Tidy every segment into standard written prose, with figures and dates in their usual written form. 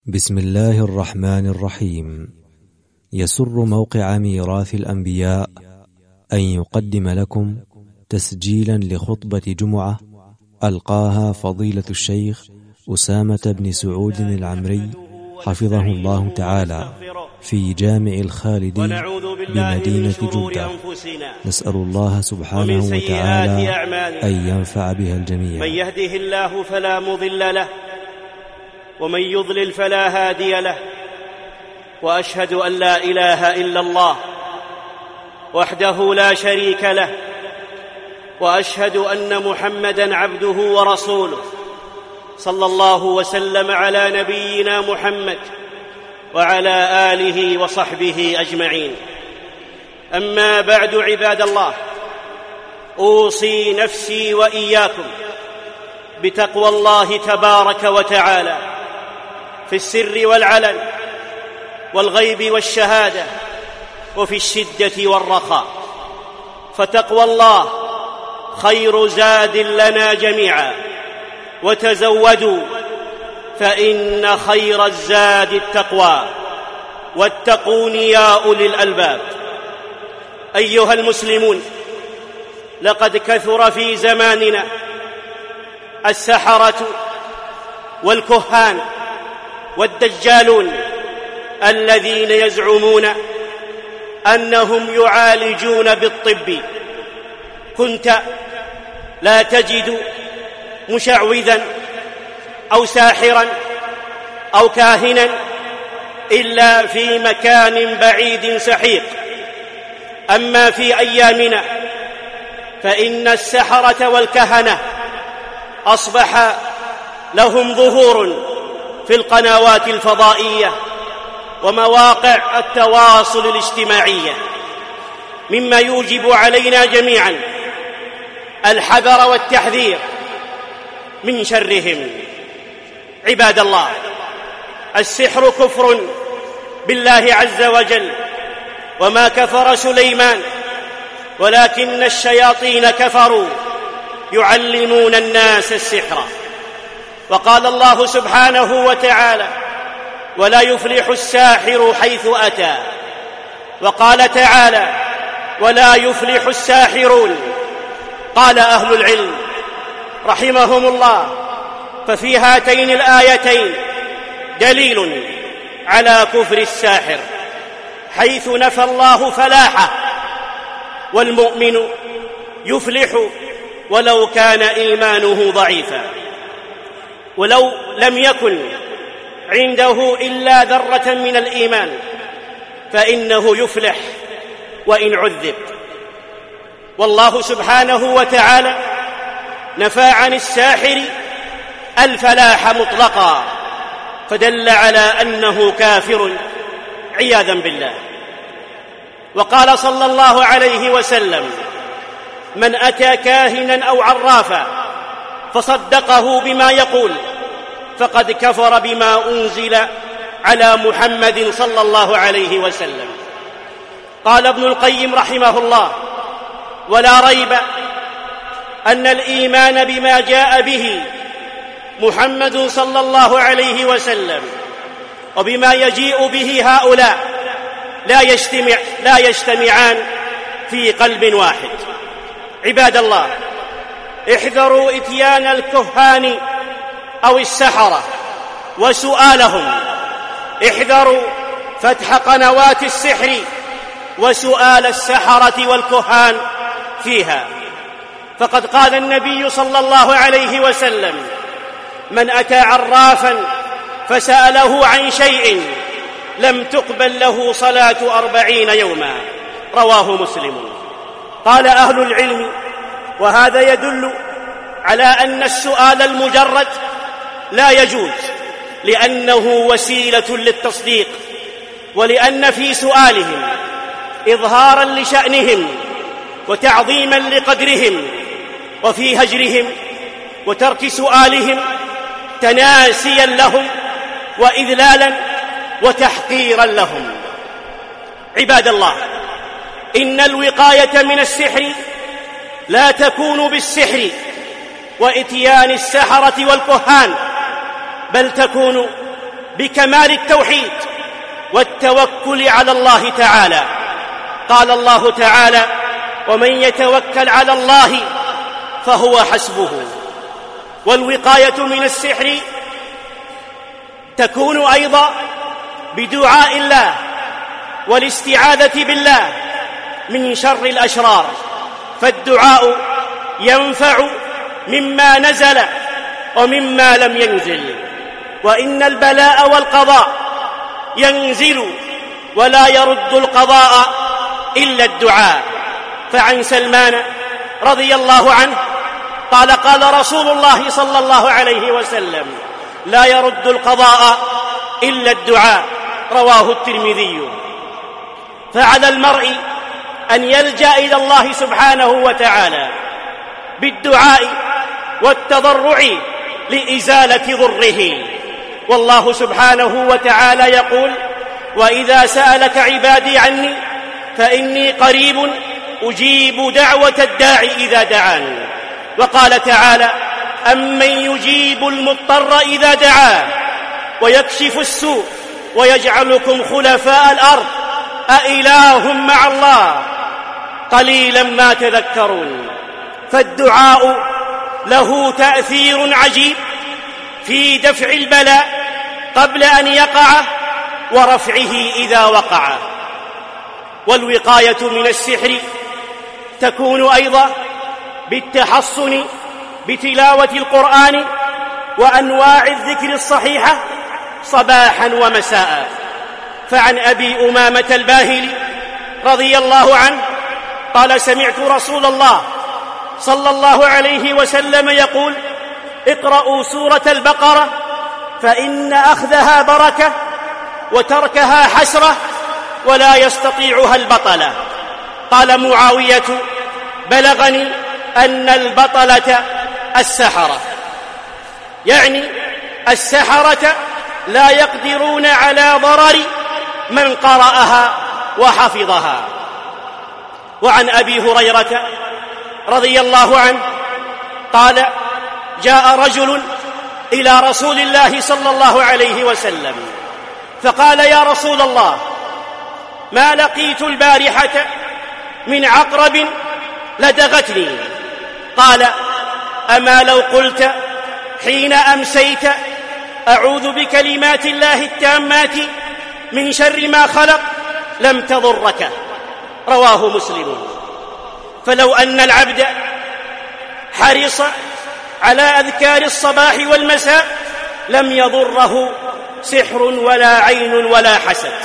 بسم الله الرحمن الرحيم. يسر موقع ميراث الأنبياء أن يقدم لكم تسجيلا لخطبة جمعة ألقاها فضيلة الشيخ أسامة بن سعود العمري حفظه الله تعالى في جامع الخالدي بمدينة جدة. نسأل الله سبحانه وتعالى أن ينفع بها الجميع. من يهده الله فلا مضل له ومن يضلل فلا هادي له، وأشهد أن لا إله إلا الله وحده لا شريك له، وأشهد أن محمدًا عبده ورسوله، صلى الله وسلم على نبينا محمد وعلى آله وصحبه أجمعين. أما بعد، عباد الله، أوصي نفسي وإياكم بتقوى الله تبارك وتعالى في السر والعلن والغيب والشهادة وفي الشدة والرخاء، فتقوى الله خير زاد لنا جميعا، وتزودوا فإن خير الزاد التقوى، واتقون يا أولي الألباب. أيها المسلمون، لقد كثر في زماننا السحرة والكهان والدجالون الذين يزعمون أنهم يعالجون بالطب. كنت لا تجد مشعوذا أو ساحرا أو كاهنا إلا في مكان بعيد سحيق. أما في أيامنا فإن السحرة والكهنة أصبح لهم ظهور في القنوات الفضائية ومواقع التواصل الاجتماعي، مما يوجب علينا جميعا الحذر والتحذير من شرهم. عباد الله، السحر كفر بالله عز وجل، وما كفر سليمان ولكن الشياطين كفروا يعلمون الناس السحر. وقال الله سبحانه وتعالى: ولا يفلح الساحر حيث أتى. وقال تعالى: ولا يفلح الساحرون. قال أهل العلم رحمهم الله: ففي هاتين الآيتين دليل على كفر الساحر، حيث نفى الله فلاحه، والمؤمن يفلح ولو كان إيمانه ضعيفا، ولو لم يكن عنده إلا ذرة من الإيمان فإنه يفلح وإن عذب. والله سبحانه وتعالى نفى عن الساحر الفلاح مطلقا، فدل على أنه كافر عياذا بالله. وقال صلى الله عليه وسلم: من أتى كاهنا أو عرافا فصدقه بما يقول فقد كفر بما أنزل على محمد صلى الله عليه وسلم. قال ابن القيم رحمه الله: ولا ريب أن الإيمان بما جاء به محمد صلى الله عليه وسلم وبما يجيء به هؤلاء لا يجتمعان في قلب واحد. عباد الله، احذروا إتيان الكهان أو السحرة وسؤالهم، احذروا فتح قنوات السحر وسؤال السحرة والكهان فيها، فقد قال النبي صلى الله عليه وسلم: من أتى عرافا فسأله عن شيء لم تقبل له صلاة 40 يوما. رواه مسلم. قال أهل العلم: وهذا يدل على أن السؤال المجرد لا يجوز، لأنه وسيلة للتصديق، ولأن في سؤالهم إظهارا لشأنهم وتعظيما لقدرهم، وفي هجرهم وترك سؤالهم تناسيا لهم وإذلالا وتحقيرا لهم. عباد الله، إن الوقاية من السحر لا تكون بالسحر وإتيان السحرة والكهان، بل تكون بكمال التوحيد والتوكل على الله تعالى. قال الله تعالى: ومن يتوكل على الله فهو حسبه. والوقاية من السحر تكون أيضا بدعاء الله والاستعاذة بالله من شر الأشرار، فالدعاء ينفع مما نزل ومما لم ينزل، وإن البلاء والقضاء ينزل ولا يرد القضاء إلا الدعاء. فعن سلمان رضي الله عنه قال: قال رسول الله صلى الله عليه وسلم: لا يرد القضاء إلا الدعاء. رواه الترمذي. فعلى المرء أن يلجأ إلى الله سبحانه وتعالى بالدعاء والتضرع لإزالة ضره. والله سبحانه وتعالى يقول: وإذا سألك عبادي عني فإني قريب أجيب دعوة الداعي إذا دعان. وقال تعالى: أمن يجيب المضطر إذا دعاه ويكشف السوء ويجعلكم خلفاء الأرض أإله مع الله قليلا ما تذكرون. فالدعاء له تأثير عجيب في دفع البلاء قبل أن يقع ورفعه إذا وقع. والوقاية من السحر تكون أيضا بالتحصن بتلاوة القرآن وأنواع الذكر الصحيحة صباحا ومساء. فعن أبي أمامة الباهلي رضي الله عنه قال: سمعت رسول الله صلى الله عليه وسلم يقول: اقرأوا سورة البقرة فإن أخذها بركة وتركها حسرة ولا يستطيعها البطلة. قال معاوية: بلغني أن البطلة السحرة، يعني السحرة لا يقدرون على ضرر من قرأها وحفظها. وعن أبي هريرة رضي الله عنه قال: جاء رجل إلى رسول الله صلى الله عليه وسلم فقال: يا رسول الله، ما لقيت البارحة من عقرب لدغتني. قال: أما لو قلت حين أمسيت أعوذ بكلمات الله التامات من شر ما خلق لم تضرك. رواه مسلم. فلو أن العبد حرص على أذكار الصباح والمساء لم يضره سحر ولا عين ولا حسد.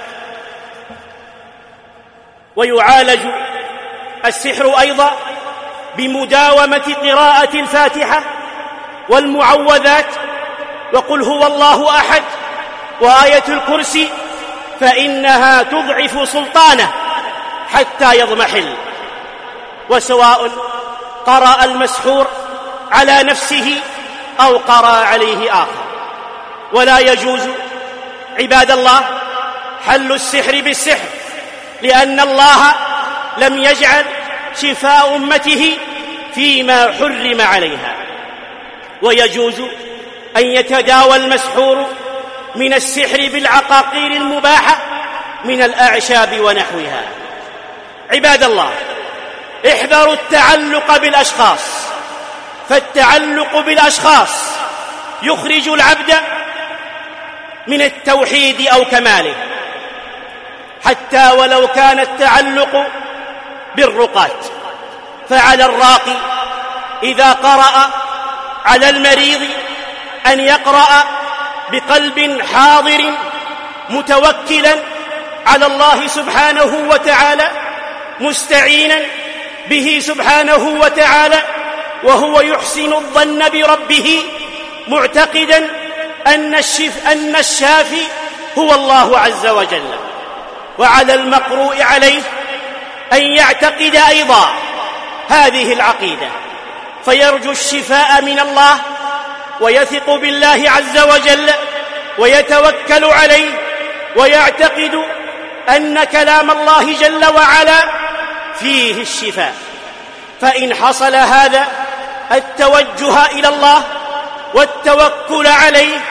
ويعالج السحر أيضا بمداومة قراءة الفاتحة والمعوذات وقل هو الله أحد وآية الكرسي، فإنها تضعف سلطانه حتى يضمحل. وسواء قرأ المسحور على نفسه أو قرأ عليه آخر. ولا يجوز عباد الله حل السحر بالسحر، لأن الله لم يجعل شفاء أمته فيما حرم عليها. ويجوز أن يتداوى المسحور من السحر بالعقاقير المباحة من الأعشاب ونحوها. عباد الله، احذروا التعلق بالأشخاص، فالتعلق بالأشخاص يخرج العبد من التوحيد أو كماله، حتى ولو كان التعلق بالرقاة. فعلى الراقي إذا قرأ على المريض أن يقرأ بقلب حاضر متوكلا على الله سبحانه وتعالى، مستعينا به سبحانه وتعالى، وهو يحسن الظن بربه معتقدا أن الشافي هو الله عز وجل. وعلى المقروء عليه أن يعتقد أيضا هذه العقيدة فيرجو الشفاء من الله ويثق بالله عز وجل ويتوكل عليه ويعتقد أن كلام الله جل وعلا فيه الشفاء. فإن حصل هذا التوجه إلى الله والتوكل عليه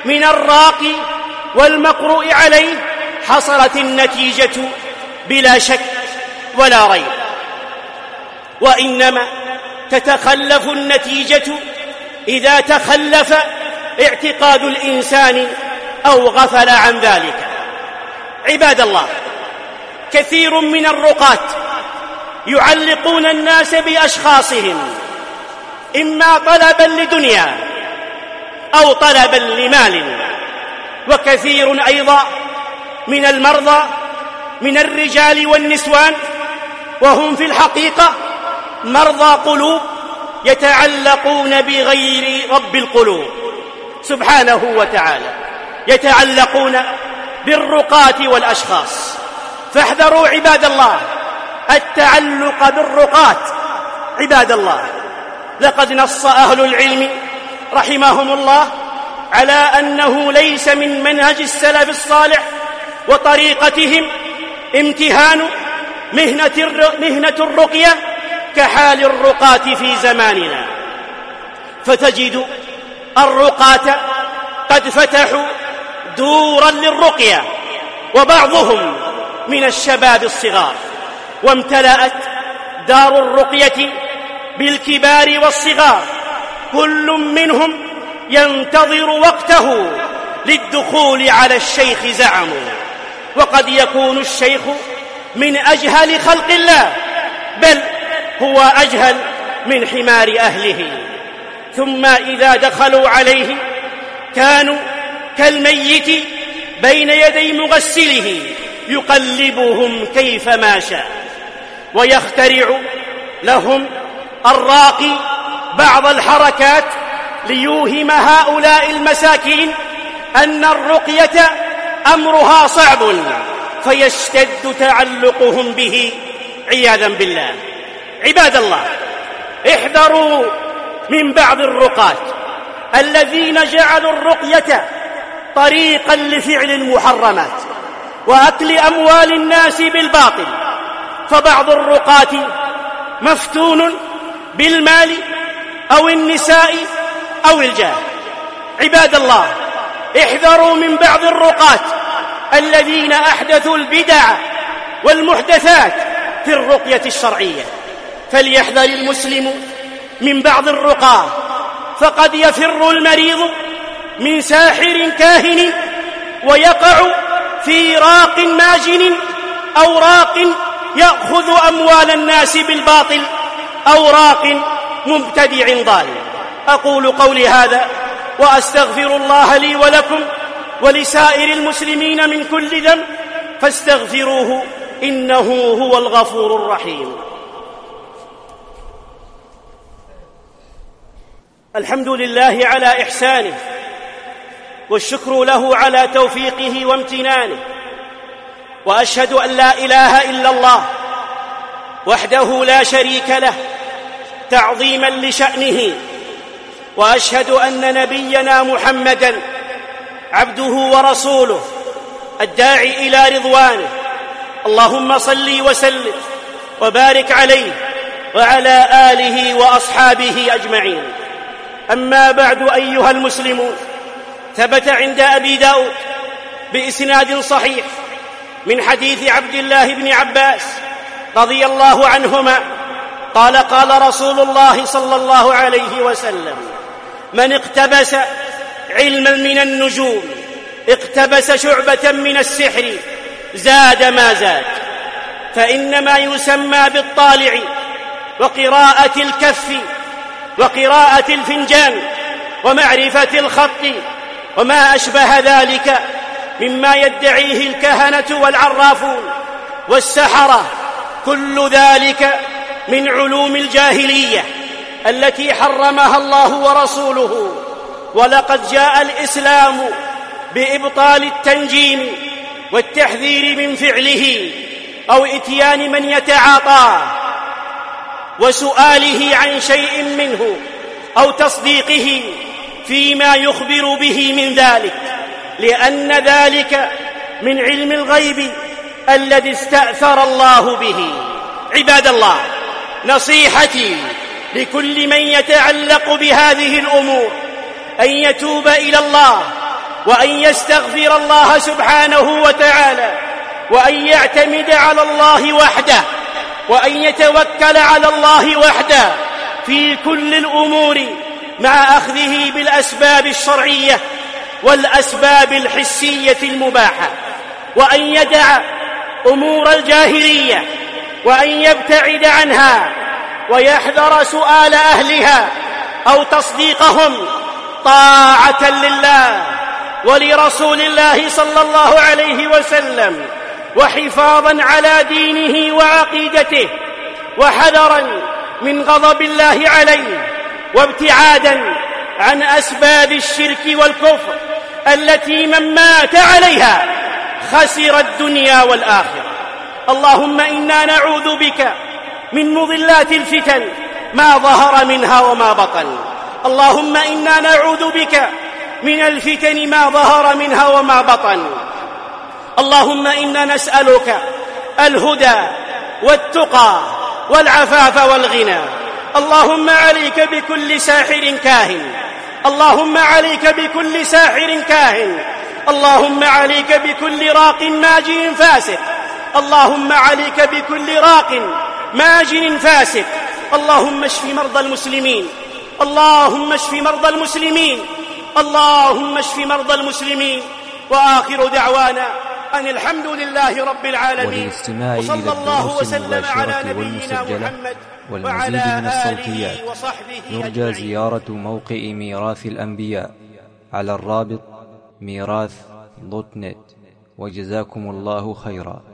من الراقي والمقروء عليه حصلت النتيجة بلا شك ولا ريب، وإنما تتخلف النتيجة إذا تخلف اعتقاد الإنسان أو غفل عن ذلك. عباد الله، كثير من الرقاة يعلقون الناس بأشخاصهم إما طلبا لدنيا أو طلبا لمال، وكثير أيضا من المرضى من الرجال والنسوان وهم في الحقيقة مرضى قلوب يتعلقون بغير رب القلوب سبحانه وتعالى، يتعلقون بالرقاة والأشخاص. فاحذروا عباد الله التعلق بالرقاة. عباد الله، لقد نص أهل العلم رحمهم الله على أنه ليس من منهج السلف الصالح وطريقتهم امتهان مهنة الرقية كحال الرقاة في زماننا، فتجد الرقاة قد فتحوا دورا للرقية وبعضهم من الشباب الصغار، وامتلأت دار الرقية بالكبار والصغار، كل منهم ينتظر وقته للدخول على الشيخ زعموا. وقد يكون الشيخ من أجهل خلق الله، بل هو أجهل من حمار أهله. ثم إذا دخلوا عليه كانوا كالميت بين يدي مغسله يقلبهم كيفما شاء، ويخترع لهم الراقي بعض الحركات ليوهم هؤلاء المساكين أن الرقية أمرها صعب، فيشتد تعلقهم به عياذا بالله. عباد الله، احذروا من بعض الرقاة الذين جعلوا الرقية طريقا لفعل المحرمات وأكل أموال الناس بالباطل، فبعض الرقاة مفتون بالمال أو النساء أو الجاه. عباد الله، احذروا من بعض الرقاة الذين أحدثوا البدع والمحدثات في الرقية الشرعية. فليحذر المسلم من بعض الرقاة، فقد يفر المريض من ساحر كاهن ويقع في راق ماجن أو راق يأخذ أموال الناس بالباطل أو راق مبتدع ضال. أقول قولي هذا وأستغفر الله لي ولكم ولسائر المسلمين من كل ذنب، فاستغفروه إنه هو الغفور الرحيم. الحمد لله على إحسانه، والشكر له على توفيقه وامتنانه، وأشهد أن لا إله إلا الله وحده لا شريك له تعظيما لشأنه، وأشهد أن نبينا محمدًا عبده ورسوله الداعي إلى رضوانه. اللهم صل وسلم وبارك عليه وعلى آله وأصحابه أجمعين. أما بعد أيها المسلمون، ثبت عند أبي داود بإسناد صحيح من حديث عبد الله بن عباس رضي الله عنهما قال: قال رسول الله صلى الله عليه وسلم: من اقتبس علما من النجوم اقتبس شعبة من السحر زاد ما زاد. فإنما يسمى بالطالع وقراءة الكف وقراءة الفنجان ومعرفة الخط وما أشبه ذلك مما يدعيه الكهنة والعرافون والسحرة، كل ذلك من علوم الجاهلية التي حرمها الله ورسوله. ولقد جاء الإسلام بإبطال التنجيم والتحذير من فعله أو إتيان من يتعاطاه وسؤاله عن شيء منه أو تصديقه فيما يخبر به من ذلك، لأن ذلك من علم الغيب الذي استأثر الله به. عباد الله، نصيحتي لكل من يتعلق بهذه الأمور أن يتوب إلى الله وأن يستغفر الله سبحانه وتعالى، وأن يعتمد على الله وحده، وأن يتوكل على الله وحده في كل الأمور، مع أخذه بالأسباب الشرعية والأسباب الحسية المباحة، وأن يدع أمور الجاهلية، وأن يبتعد عنها، ويحذر سؤال أهلها أو تصديقهم، طاعة لله ولرسول الله صلى الله عليه وسلم، وحفاظا على دينه وعقيدته، وحذرا من غضب الله عليه، وابتعادا عن أسباب الشرك والكفر التي من مات عليها خسر الدنيا والآخرة. اللهم إنا نعوذ بك من مضلات الفتن ما ظهر منها وما بطن. اللهم إنا نعوذ بك من الفتن ما ظهر منها وما بطن. اللهم إنا نسألك الهدى والتقى والعفاف والغنى. اللهم عليك بكل ساحر كاهن، اللهم عليك بكل ساحر كاهن، اللهم عليك بكل راق ماجن فاسق، اللهم عليك بكل راق ماجن فاسق. اللهم اشف مرضى المسلمين، اللهم اشف مرضى المسلمين، اللهم اشف مرضى المسلمين. وآخر دعوانا أن الحمد لله رب العالمين، وصلى الله وسلم على نبينا محمد والمزيد من الصوتيات. يرجى زيارة موقع ميراث الأنبياء على الرابط ميراث.net. وجزاكم الله خيرا.